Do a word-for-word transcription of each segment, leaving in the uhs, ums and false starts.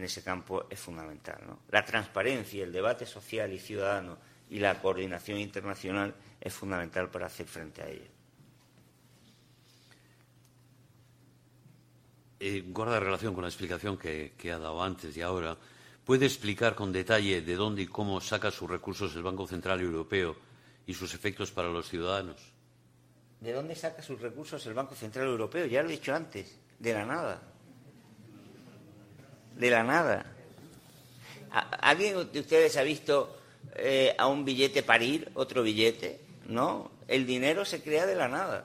en ese campo es fundamental, ¿no? La transparencia, el debate social y ciudadano y la coordinación internacional es fundamental para hacer frente a ello. Eh, guarda relación con la explicación que, que ha dado antes y ahora. ¿Puede explicar con detalle de dónde y cómo saca sus recursos el Banco Central Europeo y sus efectos para los ciudadanos? ¿De dónde saca sus recursos el Banco Central Europeo? Ya lo he dicho antes, de la nada. De la nada. ¿Alguien de ustedes ha visto eh, a un billete parir otro billete? No, el dinero se crea de la nada.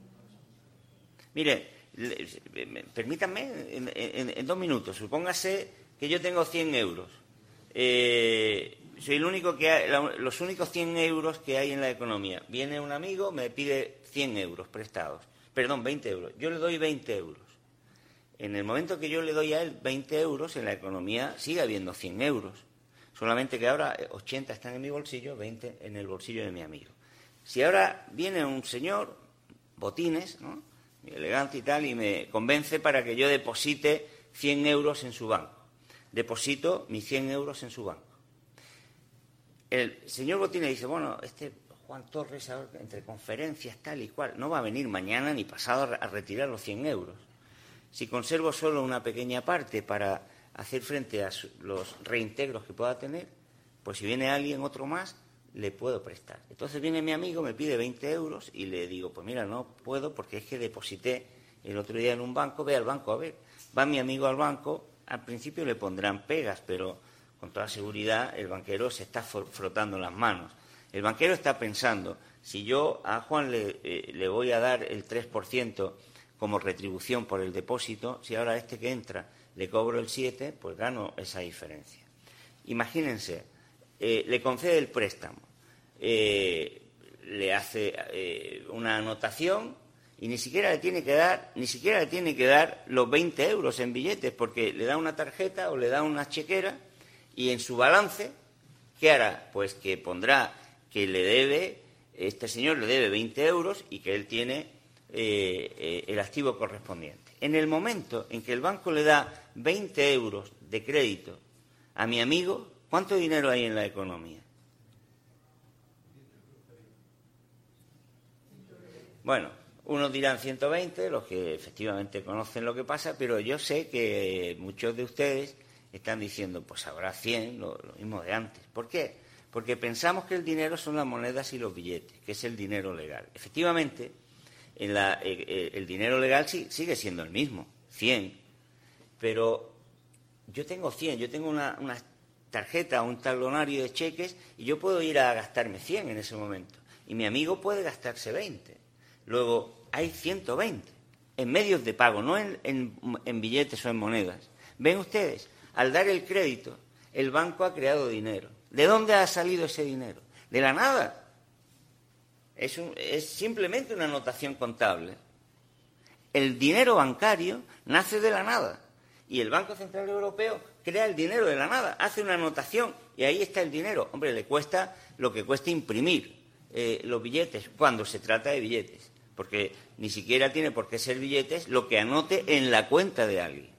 Mire, permítanme, en, en, en dos minutos, supóngase que yo tengo cien euros. Eh, soy el único que hay, los únicos cien euros que hay en la economía. Viene un amigo, me pide cien euros prestados. Perdón, veinte euros. Yo le doy veinte euros. En el momento que yo le doy a él veinte euros, en la economía sigue habiendo cien euros. Solamente que ahora ochenta están en mi bolsillo, veinte en el bolsillo de mi amigo. Si ahora viene un señor, botines, ¿no?, elegante y tal, y me convence para que yo deposite cien euros en su banco. Deposito mis cien euros en su banco. El señor Botines dice, bueno, este Juan Torres, entre conferencias tal y cual, no va a venir mañana ni pasado a retirar los cien euros. Si conservo solo una pequeña parte para hacer frente a los reintegros que pueda tener, pues si viene alguien, otro más, le puedo prestar. Entonces viene mi amigo, me pide veinte euros y le digo, pues mira, no puedo porque es que deposité el otro día en un banco, ve al banco a ver. Va mi amigo al banco, al principio le pondrán pegas, pero con toda seguridad el banquero se está frotando las manos. El banquero está pensando, si yo a Juan le, eh, le voy a dar el tres por ciento como retribución por el depósito, si ahora a este que entra le cobro el siete por ciento, pues gano esa diferencia. Imagínense, eh, le concede el préstamo, eh, le hace eh, una anotación y ni siquiera le tiene que dar, ni siquiera le tiene que dar los veinte euros en billetes, porque le da una tarjeta o le da una chequera y en su balance, ¿qué hará? Pues que pondrá que le debe, este señor le debe veinte euros y que él tiene Eh, eh, el activo correspondiente. En el momento en que el banco le da veinte euros de crédito a mi amigo, ¿cuánto dinero hay en la economía? Bueno, unos dirán ciento veinte, los que efectivamente conocen lo que pasa, pero yo sé que muchos de ustedes están diciendo, pues habrá cien, lo, lo mismo de antes. ¿Por qué? Porque pensamos que el dinero son las monedas y los billetes, que es el dinero legal. Efectivamente, En la, eh, el dinero legal sí, sigue siendo el mismo, cien, pero yo tengo cien, yo tengo una, una tarjeta, un talonario de cheques y yo puedo ir a gastarme cien en ese momento y mi amigo puede gastarse veinte. Luego hay ciento veinte en medios de pago, no en, en, en billetes o en monedas. ¿Ven ustedes? Al dar el crédito, el banco ha creado dinero. ¿De dónde ha salido ese dinero? De la nada. Es, un, es simplemente una anotación contable. El dinero bancario nace de la nada y el Banco Central Europeo crea el dinero de la nada, hace una anotación y ahí está el dinero. Hombre, le cuesta lo que cuesta imprimir eh, los billetes cuando se trata de billetes, porque ni siquiera tiene por qué ser billetes lo que anote en la cuenta de alguien.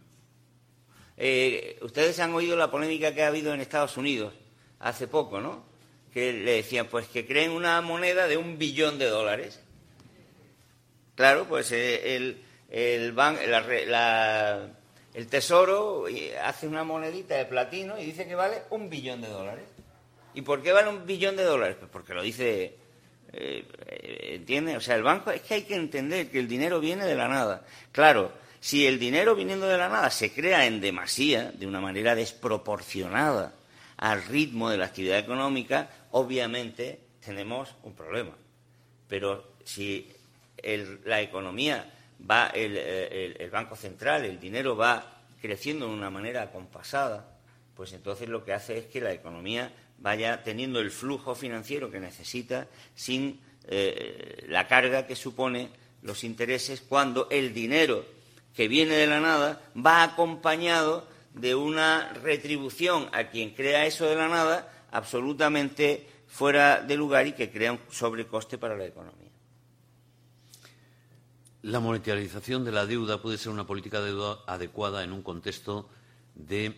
Eh, ustedes han oído la polémica que ha habido en Estados Unidos hace poco, ¿no? Que le decían, pues que creen una moneda de un billón de dólares. Claro, pues el, el, ban, la, la, el Tesoro hace una monedita de platino y dice que vale un billón de dólares. ¿Y por qué vale un billón de dólares? Pues porque lo dice, eh, ¿entiende? O sea, el banco, es que hay que entender que el dinero viene de la nada. Claro, si el dinero viniendo de la nada se crea en demasía, de una manera desproporcionada al ritmo de la actividad económica, obviamente tenemos un problema. Pero si el, la economía va, el, el, el Banco Central, el dinero va creciendo de una manera acompasada, pues entonces lo que hace es que la economía vaya teniendo el flujo financiero que necesita sin eh, la carga que supone los intereses, cuando el dinero que viene de la nada va acompañado de una retribución a quien crea eso de la nada absolutamente fuera de lugar y que crea un sobrecoste para la economía. La monetarización de la deuda puede ser una política de deuda adecuada en un contexto de,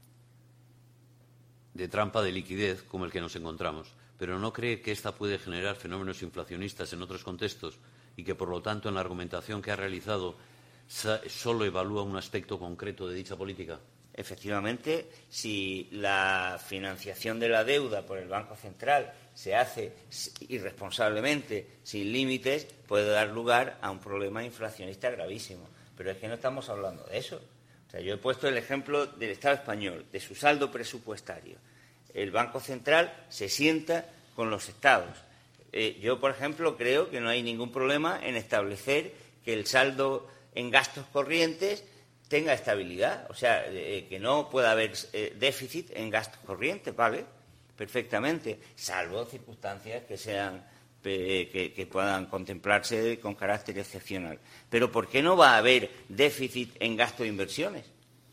de trampa de liquidez como el que nos encontramos. Pero ¿no cree que esta puede generar fenómenos inflacionistas en otros contextos y que, por lo tanto, en la argumentación que ha realizado solo evalúa un aspecto concreto de dicha política? Efectivamente, si la financiación de la deuda por el Banco Central se hace irresponsablemente, sin límites, puede dar lugar a un problema inflacionista gravísimo. Pero es que no estamos hablando de eso. O sea, yo he puesto el ejemplo del Estado español, de su saldo presupuestario. El Banco Central se sienta con los Estados. Eh, yo, por ejemplo, creo que no hay ningún problema en establecer que el saldo en gastos corrientes tenga estabilidad, o sea, eh, que no pueda haber eh, déficit en gastos corrientes, ¿vale? Perfectamente, salvo circunstancias que sean eh, que, que puedan contemplarse con carácter excepcional. Pero ¿por qué no va a haber déficit en gasto de inversiones?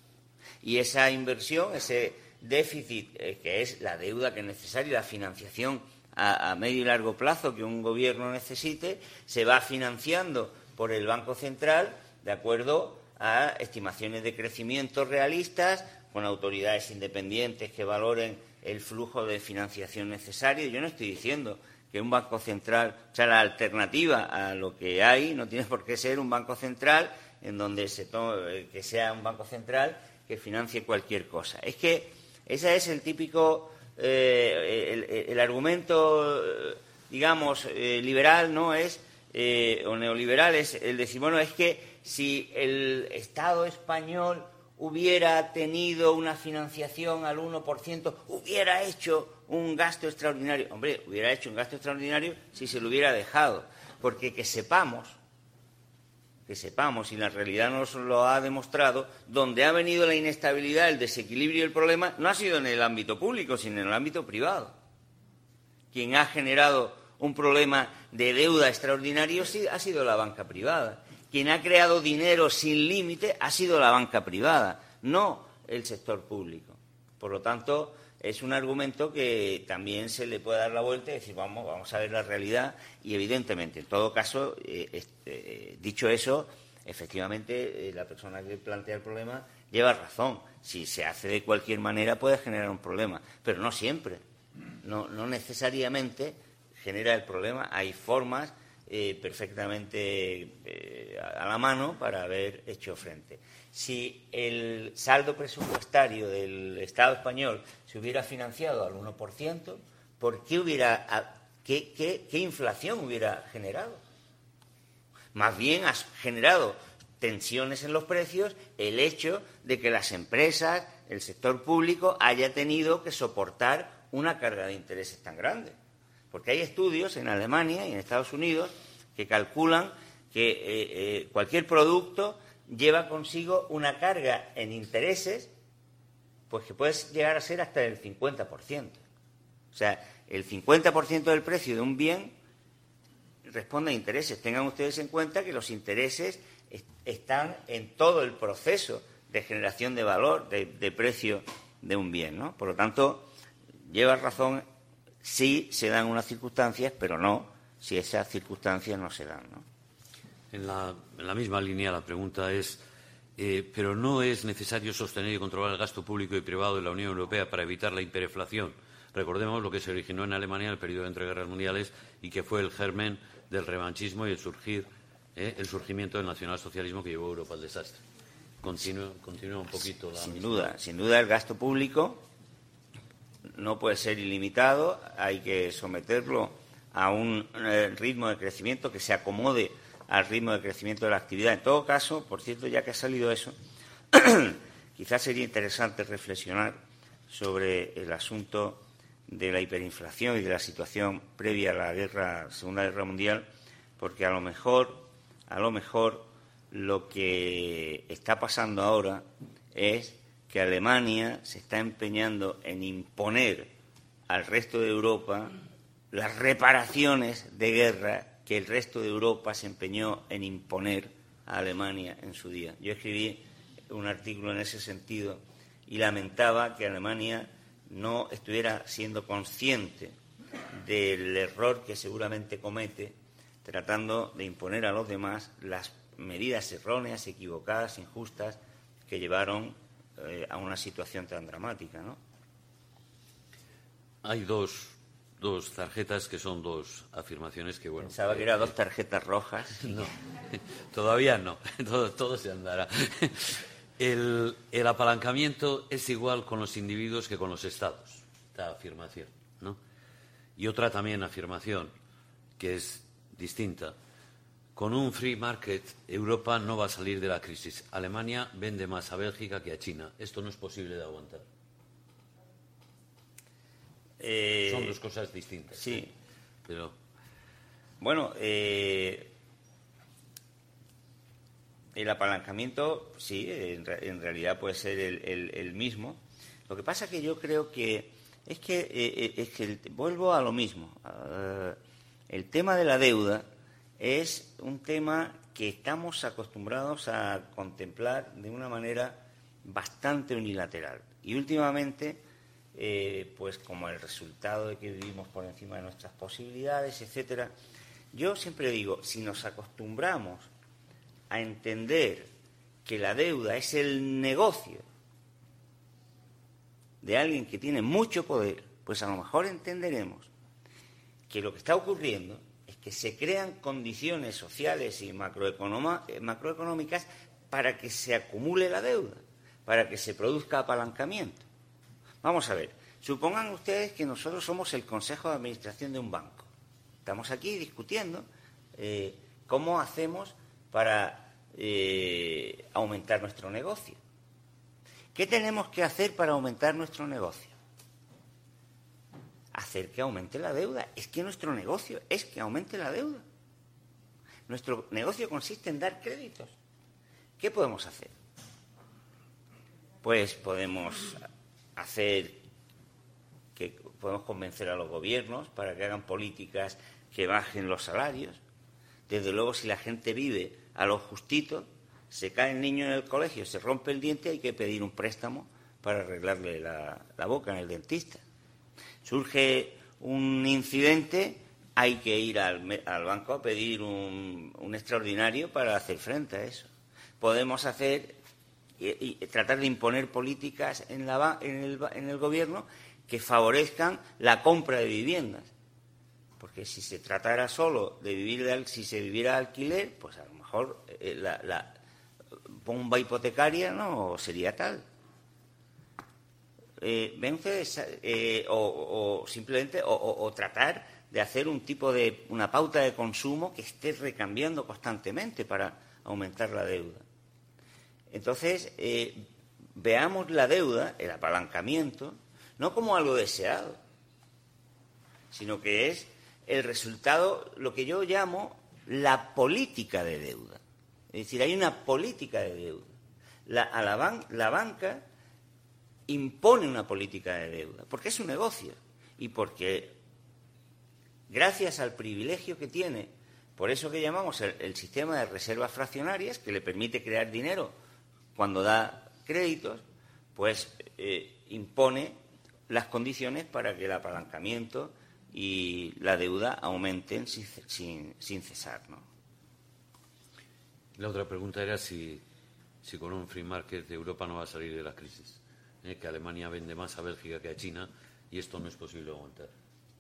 Y esa inversión, ese déficit, eh, que es la deuda que es necesaria, la financiación a, a medio y largo plazo que un gobierno necesite, se va financiando por el Banco Central de acuerdo a estimaciones de crecimiento realistas, con autoridades independientes que valoren el flujo de financiación necesario. Yo no estoy diciendo que un Banco Central, o sea, la alternativa a lo que hay no tiene por qué ser un Banco Central en donde se tome, que sea un Banco Central que financie cualquier cosa. Es que ese es el típico, eh, el, el argumento, digamos, eh, liberal, ¿no? Es, eh, o neoliberal, es el decir, bueno, es que si el Estado español hubiera tenido una financiación al uno por ciento, hubiera hecho un gasto extraordinario. Hombre, hubiera hecho un gasto extraordinario si se lo hubiera dejado. Porque que sepamos, que sepamos, y la realidad nos lo ha demostrado, donde ha venido la inestabilidad, el desequilibrio y el problema, no ha sido en el ámbito público, sino en el ámbito privado. Quien ha generado un problema de deuda extraordinario ha sido la banca privada. Quien ha creado dinero sin límite ha sido la banca privada, no el sector público. Por lo tanto, es un argumento que también se le puede dar la vuelta y decir, vamos, vamos a ver la realidad. Y, evidentemente, en todo caso, eh, este, eh, dicho eso, efectivamente, eh, la persona que plantea el problema lleva razón. Si se hace de cualquier manera puede generar un problema, pero no siempre. No, no necesariamente genera el problema. Hay formas Eh, perfectamente eh, a la mano para haber hecho frente. Si el saldo presupuestario del Estado español se hubiera financiado al uno por ciento, ¿por qué hubiera, a, qué, qué, qué inflación hubiera generado? Más bien ha generado tensiones en los precios el hecho de que las empresas, el sector público, haya tenido que soportar una carga de intereses tan grande. Porque hay estudios en Alemania y en Estados Unidos que calculan que eh, eh, cualquier producto lleva consigo una carga en intereses pues que puede llegar a ser hasta el cincuenta por ciento. O sea, el cincuenta por ciento del precio de un bien responde a intereses. Tengan ustedes en cuenta que los intereses est- están en todo el proceso de generación de valor, de, de precio de un bien, ¿no? Por lo tanto, lleva razón. Sí se dan unas circunstancias, pero no si esas circunstancias no se dan, ¿no? En la, en la misma línea la pregunta es, eh, ¿pero no es necesario sostener y controlar el gasto público y privado de la Unión Europea para evitar la hiperinflación? Recordemos lo que se originó en Alemania en el periodo entre guerras mundiales y que fue el germen del revanchismo y el, surgir, eh, el surgimiento del nacionalsocialismo que llevó a Europa al desastre. Continúa, continúa un poquito. La sin misma. duda, sin duda el gasto público no puede ser ilimitado, hay que someterlo a un eh, ritmo de crecimiento que se acomode al ritmo de crecimiento de la actividad. En todo caso, por cierto, ya que ha salido eso, quizás sería interesante reflexionar sobre el asunto de la hiperinflación y de la situación previa a la guerra, Segunda Guerra Mundial, porque a lo mejor, a lo mejor, lo que está pasando ahora es que Alemania se está empeñando en imponer al resto de Europa las reparaciones de guerra que el resto de Europa se empeñó en imponer a Alemania en su día. Yo escribí un artículo en ese sentido y lamentaba que Alemania no estuviera siendo consciente del error que seguramente comete tratando de imponer a los demás las medidas erróneas, equivocadas, injustas que llevaron eh, a una situación tan dramática, ¿no? Hay dos, dos tarjetas que son dos afirmaciones que, bueno... Pensaba que eran dos tarjetas rojas. No, todavía no, todo, todo se andará. El, el apalancamiento es igual con los individuos que con los estados, esta afirmación, ¿no? Y otra también afirmación, que es distinta. Con un free market, Europa no va a salir de la crisis. Alemania vende más a Bélgica que a China. Esto no es posible de aguantar. Eh, Son dos cosas distintas. Sí. ¿eh? Pero... Bueno, eh, el apalancamiento, sí, en, en realidad puede ser el, el, el mismo. Lo que pasa que yo creo que es que, eh, es que el, vuelvo a lo mismo. Uh, el tema de la deuda es un tema que estamos acostumbrados a contemplar de una manera bastante unilateral. Y últimamente, eh, pues como el resultado de que vivimos por encima de nuestras posibilidades, etcétera, yo siempre digo, si nos acostumbramos a entender que la deuda es el negocio de alguien que tiene mucho poder, pues a lo mejor entenderemos que lo que está ocurriendo es que se crean condiciones sociales y macroeconómicas para que se acumule la deuda, para que se produzca apalancamiento. Vamos a ver, supongan ustedes que nosotros somos el Consejo de Administración de un banco. Estamos aquí discutiendo eh, cómo hacemos para eh, aumentar nuestro negocio. ¿Qué tenemos que hacer para aumentar nuestro negocio? Hacer que aumente la deuda. Es que nuestro negocio es que aumente la deuda. Nuestro negocio consiste en dar créditos. ¿Qué podemos hacer? Pues podemos hacer que podemos convencer a los gobiernos para que hagan políticas que bajen los salarios. Desde luego, si la gente vive a lo justito, se cae el niño en el colegio, se rompe el diente, hay que pedir un préstamo para arreglarle la, la boca en el dentista. Surge un incidente, hay que ir al, al banco a pedir un, un extraordinario para hacer frente a eso. Podemos hacer y, y tratar de imponer políticas en, la, en, el, en el gobierno que favorezcan la compra de viviendas. Porque si se tratara solo de vivir, de, si se viviera de alquiler, pues a lo mejor eh, la, la bomba hipotecaria no sería tal. Eh, ven ustedes, eh, o, o simplemente, o, o, o tratar de hacer un tipo de, una pauta de consumo que esté recambiando constantemente para aumentar la deuda. Entonces, eh, veamos la deuda, el apalancamiento, no como algo deseado, sino que es el resultado, lo que yo llamo la política de deuda. Es decir, hay una política de deuda. La, a la, ban, la banca impone una política de deuda, porque es su negocio y porque, gracias al privilegio que tiene, por eso que llamamos el, el sistema de reservas fraccionarias, que le permite crear dinero cuando da créditos, pues eh, impone las condiciones para que el apalancamiento y la deuda aumenten sin, sin, sin cesar, ¿no? La otra pregunta era si, si con un free market Europa no va a salir de la crisis. Eh, que Alemania vende más a Bélgica que a China y esto no es posible aguantar.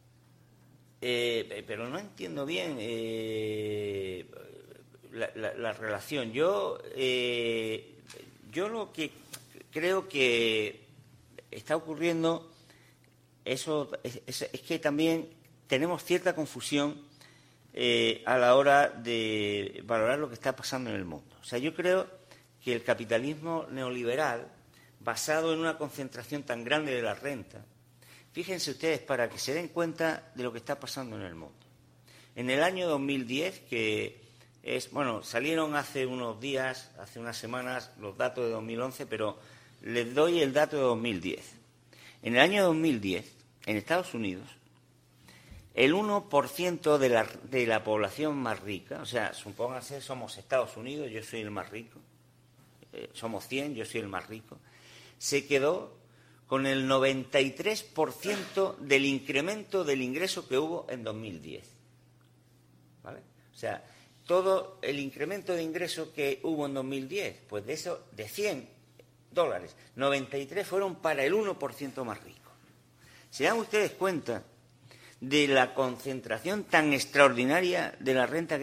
Eh, pero no entiendo bien eh, la, la, la relación. Yo, eh, yo lo que creo que está ocurriendo eso es, es, es que también tenemos cierta confusión eh, a la hora de valorar lo que está pasando en el mundo. O sea, yo creo que el capitalismo neoliberal, basado en una concentración tan grande de la renta, fíjense ustedes para que se den cuenta de lo que está pasando en el mundo. En el año dos mil diez, que es, bueno, salieron hace unos días, hace unas semanas, los datos de dos mil once, pero les doy el dato de dos mil diez. En el año dos mil diez, en Estados Unidos, el uno por ciento de la, de la población más rica, o sea, supónganse, somos Estados Unidos, yo soy el más rico, eh, somos cien, yo soy el más rico, se quedó con el noventa y tres por ciento del incremento del ingreso que hubo en dos mil diez. ¿Vale? O sea, todo el incremento de ingreso que hubo en dos mil diez, pues de eso, de cien, dólares. noventa y tres fueron para el uno por ciento más rico. ¿Se dan ustedes cuenta de la concentración tan extraordinaria de la renta